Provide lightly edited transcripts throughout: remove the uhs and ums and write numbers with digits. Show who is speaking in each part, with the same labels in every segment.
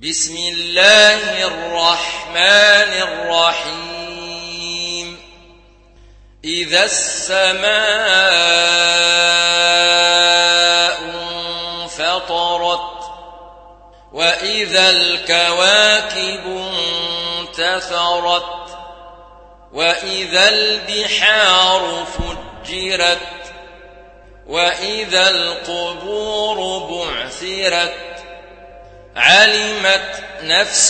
Speaker 1: بسم الله الرحمن الرحيم إذا السماء انفطرت وإذا الكواكب انتثرت وإذا البحار فجرت وإذا القبور بعثرت علمت نفس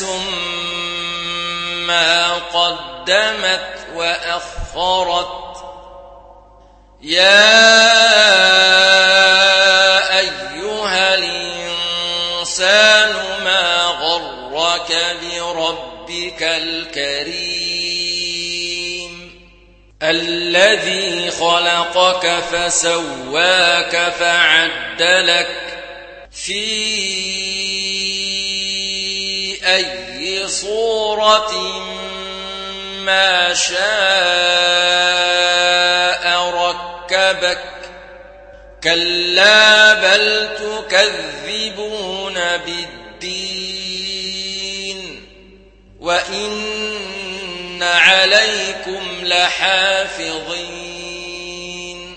Speaker 1: ما قدمت وأخرت يا أيها الإنسان ما غرك بربك الكريم الذي خلقك فسواك فعدلك في أي صورة ما شاء ركبك كلا بل تكذبون بالدين وإن عليكم لحافظين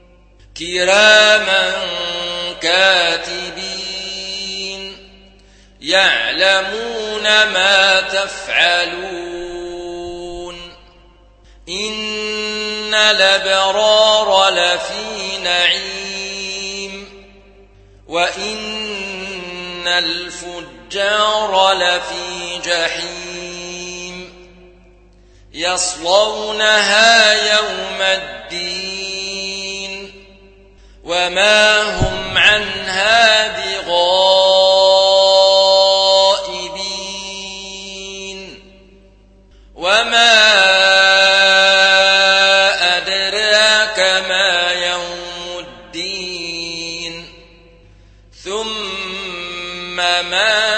Speaker 1: كراما كاتبين يعلمون ما تفعلون إن الأبرار لفي نعيم وإن الفجار لفي جحيم يصلونها يوم الدين وما هم عنها بغائبين وما أدراك ما يوم الدين ثم ما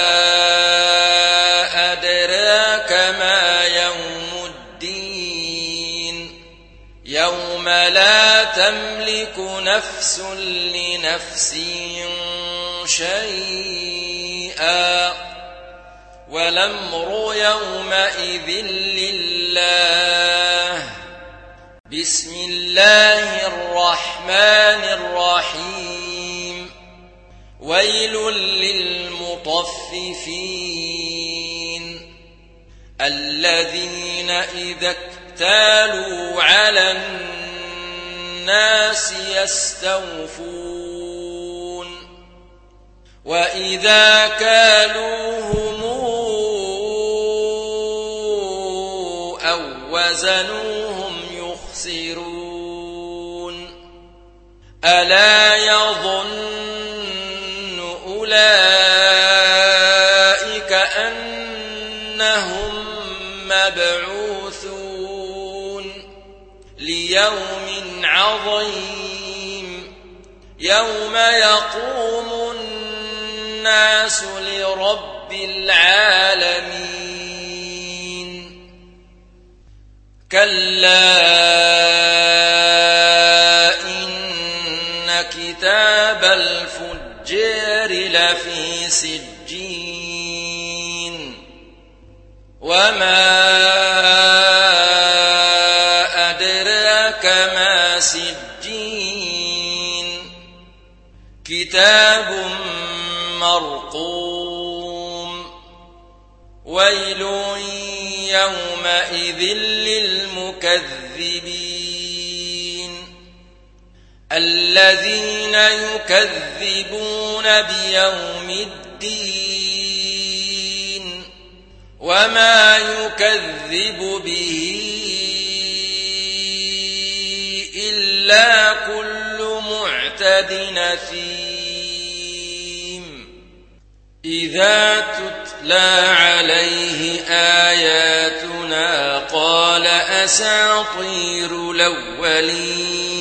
Speaker 1: أدراك ما يوم الدين يوم لا تملك نفس لنفس شيئا والأمر يومئذ لله بسم الله الرحمن الرحيم ويل للمطففين الذين إذا اكتالوا على الناس يستوفون وإذا كالوهم أو وزنوهم يخسرون ألا يظن أولئك أنهم مبعوثون ليوم عظيم يوم يقوم الناس لرب العالمين كلا إن كتاب الفجار لفي سجين وما أدراك ما سجين كتاب مرقوم ويل يومئذ للمكذبين الذين يكذبون بيوم الدين وما يكذب به إلا كل معتد نثيم إذا تتلى عليه آياتنا قال أساطير الأولين